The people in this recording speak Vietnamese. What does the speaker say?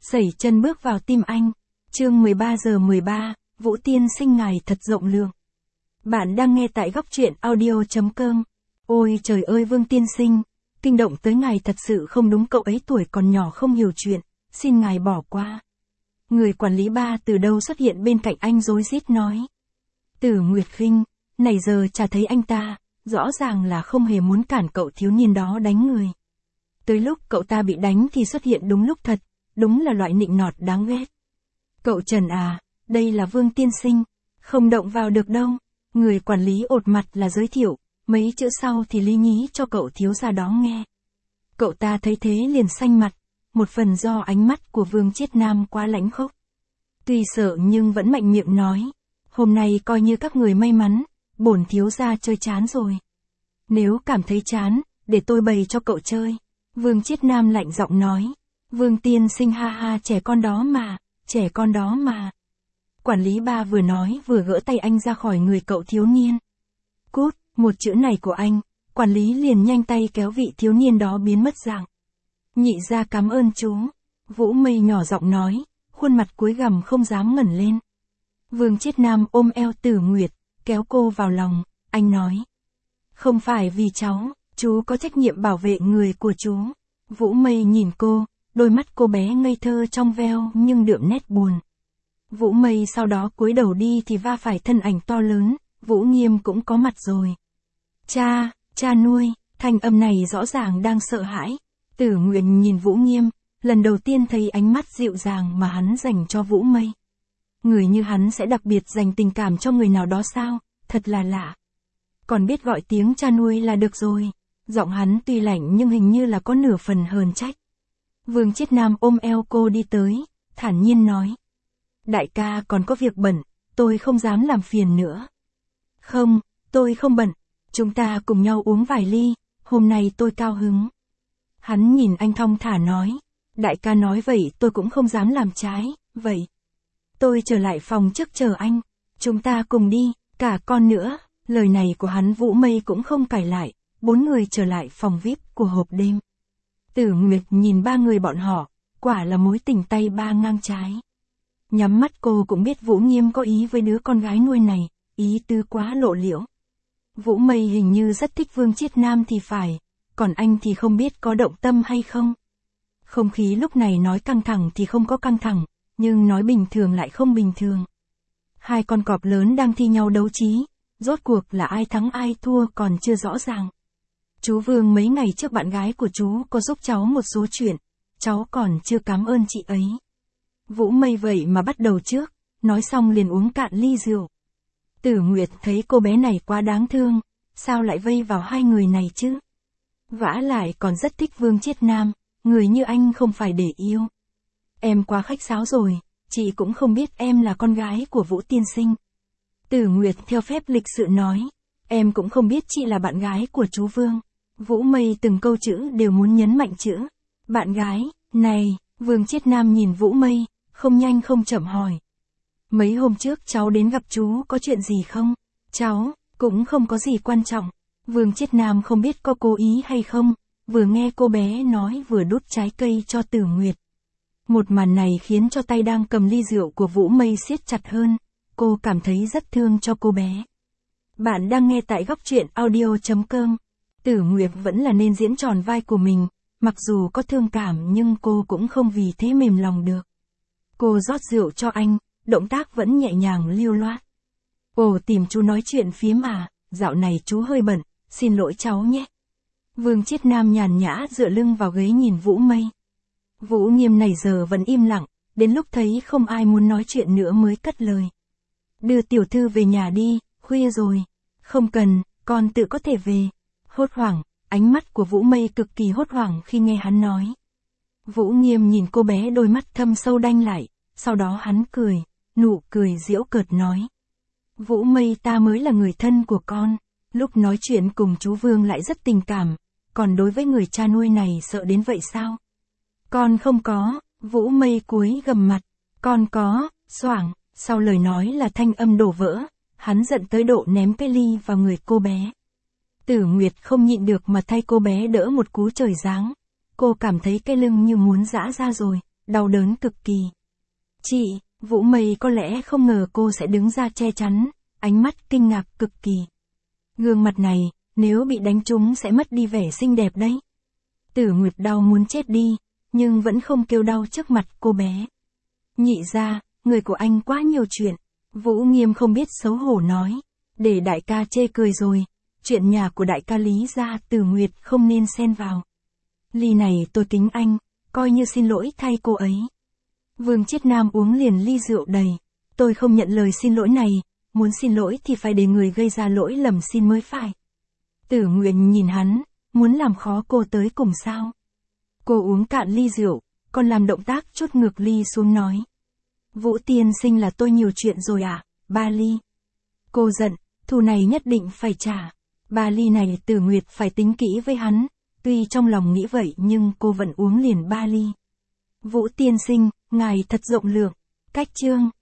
Sẩy chân bước vào tim anh. Chương 13 giờ 13, Vũ Tiên Sinh ngài thật rộng lượng. Bạn đang nghe tại góc truyện audio.com. Ôi trời ơi Vương Tiên Sinh, kinh động tới ngài thật sự không đúng, cậu ấy tuổi còn nhỏ không hiểu chuyện, xin ngài bỏ qua. Người quản lý ba từ đâu xuất hiện bên cạnh anh rối rít nói. Tử Nguyệt Khinh, này giờ chả thấy anh ta, rõ ràng là không hề muốn cản cậu thiếu niên đó đánh người. Tới lúc cậu ta bị đánh thì xuất hiện đúng lúc thật, đúng là loại nịnh nọt đáng ghét. Cậu Trần à, đây là Vương Tiên Sinh, không động vào được đâu. Người quản lý ột mặt là giới thiệu, mấy chữ sau thì lý nhí cho cậu thiếu gia đó nghe. Cậu ta thấy thế liền xanh mặt, một phần do ánh mắt của Vương Chiết Nam quá lãnh khốc. Tuy sợ nhưng vẫn mạnh miệng nói, hôm nay coi như các người may mắn, bổn thiếu gia chơi chán rồi. Nếu cảm thấy chán, để tôi bày cho cậu chơi. Vương Chiết Nam lạnh giọng nói. Vương Tiên Sinh ha ha, trẻ con đó mà, trẻ con đó mà. Quản lý ba vừa nói vừa gỡ tay anh ra khỏi người cậu thiếu niên. Cút, một chữ này của anh, quản lý liền nhanh tay kéo vị thiếu niên đó biến mất dạng. Nhị gia cảm ơn chú. Vũ Mây nhỏ giọng nói, khuôn mặt cúi gằm không dám ngẩng lên. Vương Chiết Nam ôm eo Tử Nguyệt, kéo cô vào lòng, anh nói. Không phải vì cháu, chú có trách nhiệm bảo vệ người của chú. Vũ Mây nhìn cô, đôi mắt cô bé ngây thơ trong veo nhưng đượm nét buồn. Vũ Mây sau đó cúi đầu đi thì va phải thân ảnh to lớn, Vũ Nghiêm cũng có mặt rồi. Cha, cha nuôi, thanh âm này rõ ràng đang sợ hãi. Tử Nguyệt nhìn Vũ Nghiêm, lần đầu tiên thấy ánh mắt dịu dàng mà hắn dành cho Vũ Mây. Người như hắn sẽ đặc biệt dành tình cảm cho người nào đó sao, thật là lạ. Còn biết gọi tiếng cha nuôi là được rồi. Giọng hắn tuy lạnh nhưng hình như là có nửa phần hờn trách. Vương Chiết Nam ôm eo cô đi tới, thản nhiên nói. Đại ca còn có việc bận, tôi không dám làm phiền nữa. Không, tôi không bận, chúng ta cùng nhau uống vài ly, hôm nay tôi cao hứng. Hắn nhìn anh thong thả nói. Đại ca nói vậy tôi cũng không dám làm trái, vậy. Tôi trở lại phòng trước chờ anh, chúng ta cùng đi, cả con nữa. Lời này của hắn Vũ Mây cũng không cãi lại, bốn người trở lại phòng VIP của hộp đêm. Tử Nguyệt nhìn ba người bọn họ, quả là mối tình tay ba ngang trái. Nhắm mắt cô cũng biết Vũ Nghiêm có ý với đứa con gái nuôi này, ý tứ quá lộ liễu. Vũ Mây hình như rất thích Vương Chiết Nam thì phải, còn anh thì không biết có động tâm hay không. Không khí lúc này nói căng thẳng thì không có căng thẳng, nhưng nói bình thường lại không bình thường. Hai con cọp lớn đang thi nhau đấu trí, rốt cuộc là ai thắng ai thua còn chưa rõ ràng. Chú Vương mấy ngày trước bạn gái của chú có giúp cháu một số chuyện, cháu còn chưa cảm ơn chị ấy. Vũ Mây vậy mà bắt đầu trước, nói xong liền uống cạn ly rượu. Tử Nguyệt thấy cô bé này quá đáng thương, sao lại vây vào hai người này chứ? Vả lại còn rất thích Vương Chiết Nam, người như anh không phải để yêu. Em quá khách sáo rồi, chị cũng không biết em là con gái của Vũ Tiên Sinh. Tử Nguyệt theo phép lịch sự nói, em cũng không biết chị là bạn gái của chú Vương. Vũ Mây từng câu chữ đều muốn nhấn mạnh chữ bạn gái. Này, Vương Chiết Nam nhìn Vũ Mây, không nhanh không chậm hỏi. Mấy hôm trước cháu đến gặp chú có chuyện gì không? Cháu, cũng không có gì quan trọng. Vương Chiết Nam không biết có cố ý hay không, vừa nghe cô bé nói vừa đút trái cây cho Tử Nguyệt. Một màn này khiến cho tay đang cầm ly rượu của Vũ Mây siết chặt hơn, cô cảm thấy rất thương cho cô bé. Bạn đang nghe tại góc truyện audio.com. Tử Nguyệt vẫn là nên diễn tròn vai của mình, mặc dù có thương cảm nhưng cô cũng không vì thế mềm lòng được. Cô rót rượu cho anh, động tác vẫn nhẹ nhàng lưu loát. Ồ, tìm chú nói chuyện phiếm à, dạo này chú hơi bận, xin lỗi cháu nhé. Vương Chiết Nam nhàn nhã dựa lưng vào ghế nhìn Vũ Mây. Vũ Nghiêm này giờ vẫn im lặng, đến lúc thấy không ai muốn nói chuyện nữa mới cất lời. Đưa tiểu thư về nhà đi, khuya rồi. Không cần, con tự có thể về. Hốt hoảng, ánh mắt của Vũ Mây cực kỳ hốt hoảng khi nghe hắn nói. Vũ Nghiêm nhìn cô bé đôi mắt thâm sâu đanh lại, sau đó hắn cười, nụ cười giễu cợt nói. Vũ Mây ta mới là người thân của con, lúc nói chuyện cùng chú Vương lại rất tình cảm, còn đối với người cha nuôi này sợ đến vậy sao? Con không có, Vũ Mây cúi gầm mặt, con có, xoảng, sau lời nói là thanh âm đổ vỡ, hắn giận tới độ ném cái ly vào người cô bé. Tử Nguyệt không nhịn được mà thay cô bé đỡ một cú trời giáng. Cô cảm thấy cái lưng như muốn giã ra rồi, đau đớn cực kỳ. Chị, Vũ Mây có lẽ không ngờ cô sẽ đứng ra che chắn, ánh mắt kinh ngạc cực kỳ. Gương mặt này, nếu bị đánh trúng sẽ mất đi vẻ xinh đẹp đấy. Tử Nguyệt đau muốn chết đi, nhưng vẫn không kêu đau trước mặt cô bé. Nhị gia, người của anh quá nhiều chuyện. Vũ Nghiêm không biết xấu hổ nói. Để đại ca chê cười rồi, chuyện nhà của đại ca Lý gia Tử Nguyệt không nên xen vào. Ly này tôi kính anh, coi như xin lỗi thay cô ấy. Vương Chiết Nam uống liền ly rượu đầy. Tôi không nhận lời xin lỗi này, muốn xin lỗi thì phải để người gây ra lỗi lầm xin mới phải. Tử Nguyệt nhìn hắn, muốn làm khó cô tới cùng sao. Cô uống cạn ly rượu, còn làm động tác chốt ngược ly xuống nói. Vũ tiên sinh là tôi nhiều chuyện rồi à, 3 ly. Cô giận, thù này nhất định phải trả. 3 ly này Tử Nguyệt phải tính kỹ với hắn, tuy trong lòng nghĩ vậy nhưng cô vẫn uống liền 3 ly. Vũ tiên sinh, ngài thật rộng lượng. Cách chương.